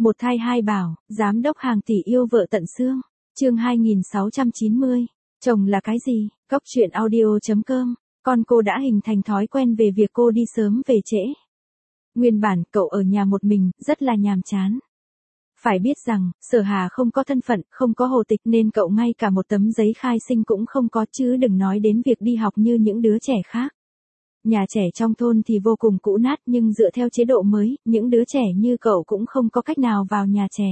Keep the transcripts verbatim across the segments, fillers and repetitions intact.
Một thai hai bảo, giám đốc hàng tỷ yêu vợ tận xương. Chương hai nghìn sáu trăm chín mươi. Chồng là cái gì? Cốc truyện audio chấm com. Con cô đã hình thành thói quen về việc cô đi sớm về trễ. Nguyên bản cậu ở nhà một mình, rất là nhàm chán. Phải biết rằng, Sở Hà không có thân phận, không có hồ tịch nên cậu ngay cả một tấm giấy khai sinh cũng không có, chứ đừng nói đến việc đi học như những đứa trẻ khác. Nhà trẻ trong thôn thì vô cùng cũ nát, nhưng dựa theo chế độ mới, những đứa trẻ như cậu cũng không có cách nào vào nhà trẻ.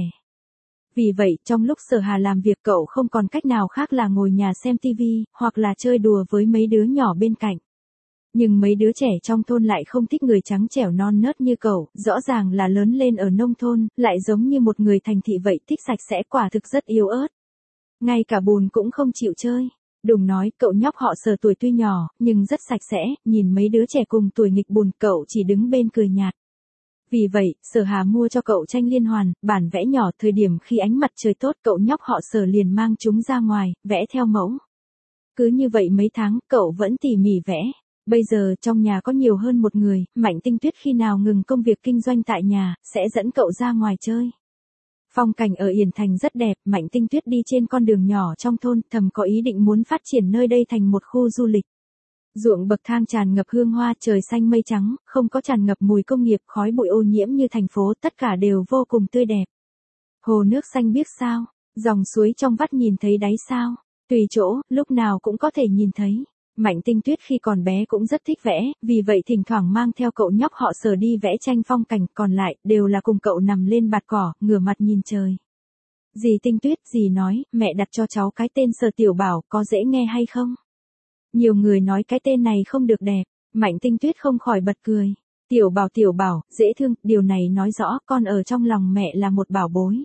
Vì vậy, trong lúc Sở Hà làm việc cậu không còn cách nào khác là ngồi nhà xem tivi, hoặc là chơi đùa với mấy đứa nhỏ bên cạnh. Nhưng mấy đứa trẻ trong thôn lại không thích người trắng trẻo non nớt như cậu, rõ ràng là lớn lên ở nông thôn, lại giống như một người thành thị vậy, thích sạch sẽ, quả thực rất yếu ớt. Ngay cả bùn cũng không chịu chơi. Đừng nói, cậu nhóc họ Sở tuổi tuy nhỏ, nhưng rất sạch sẽ, nhìn mấy đứa trẻ cùng tuổi nghịch bùn, cậu chỉ đứng bên cười nhạt. Vì vậy, Sở Hà mua cho cậu tranh liên hoàn, bản vẽ nhỏ, thời điểm khi ánh mặt trời tốt, cậu nhóc họ Sở liền mang chúng ra ngoài, vẽ theo mẫu. Cứ như vậy mấy tháng, cậu vẫn tỉ mỉ vẽ. Bây giờ, trong nhà có nhiều hơn một người, Mạnh Tinh Tuyết khi nào ngừng công việc kinh doanh tại nhà, sẽ dẫn cậu ra ngoài chơi. Phong cảnh ở Yển Thành rất đẹp, Mạnh Tinh Tuyết đi trên con đường nhỏ trong thôn, thầm có ý định muốn phát triển nơi đây thành một khu du lịch. Ruộng bậc thang tràn ngập hương hoa, trời xanh mây trắng, không có tràn ngập mùi công nghiệp, khói bụi ô nhiễm như thành phố, tất cả đều vô cùng tươi đẹp. Hồ nước xanh biếc sao, dòng suối trong vắt nhìn thấy đáy sao, tùy chỗ, lúc nào cũng có thể nhìn thấy. Mạnh Tinh Tuyết khi còn bé cũng rất thích vẽ, vì vậy thỉnh thoảng mang theo cậu nhóc họ Sở đi vẽ tranh phong cảnh, còn lại, đều là cùng cậu nằm lên bạt cỏ, ngửa mặt nhìn trời. Dì Tinh Tuyết, dì nói, mẹ đặt cho cháu cái tên Sở Tiểu Bảo, có dễ nghe hay không? Nhiều người nói cái tên này không được đẹp, Mạnh Tinh Tuyết không khỏi bật cười. Tiểu Bảo Tiểu Bảo, dễ thương, điều này nói rõ con ở trong lòng mẹ là một bảo bối.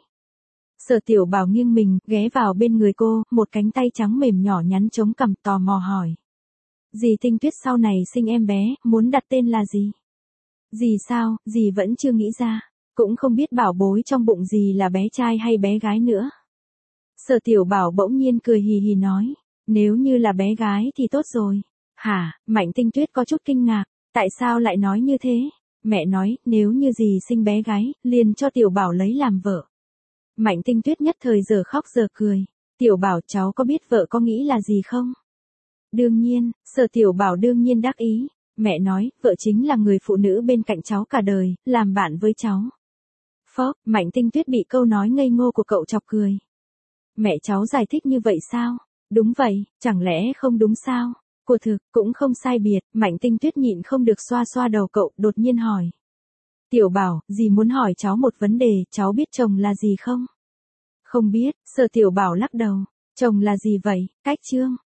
Sở Tiểu Bảo nghiêng mình, ghé vào bên người cô, một cánh tay trắng mềm nhỏ nhắn chống cằm, tò mò hỏi. Dì Tinh Tuyết sau này sinh em bé, muốn đặt tên là gì? Dì sao, dì vẫn chưa nghĩ ra, cũng không biết bảo bối trong bụng dì là bé trai hay bé gái nữa. Sở Tiểu Bảo bỗng nhiên cười hì hì nói, nếu như là bé gái thì tốt rồi. Hả? Mạnh Tinh Tuyết có chút kinh ngạc, tại sao lại nói như thế? Mẹ nói, nếu như dì sinh bé gái, liền cho Tiểu Bảo lấy làm vợ. Mạnh Tinh Tuyết nhất thời giờ khóc giờ cười. Tiểu Bảo, cháu có biết vợ có nghĩ là gì không? Đương nhiên, Sở Tiểu Bảo đương nhiên đắc ý. Mẹ nói, vợ chính là người phụ nữ bên cạnh cháu cả đời, làm bạn với cháu. Phốc, Mạnh Tinh Tuyết bị câu nói ngây ngô của cậu chọc cười. Mẹ cháu giải thích như vậy sao? Đúng vậy, chẳng lẽ không đúng sao? Của thực, cũng không sai biệt, Mạnh Tinh Tuyết nhịn không được xoa xoa đầu cậu, đột nhiên hỏi. Tiểu Bảo, dì muốn hỏi cháu một vấn đề, cháu biết chồng là gì không? Không biết, Sở Tiểu Bảo lắc đầu. Chồng là gì vậy? Cách chương.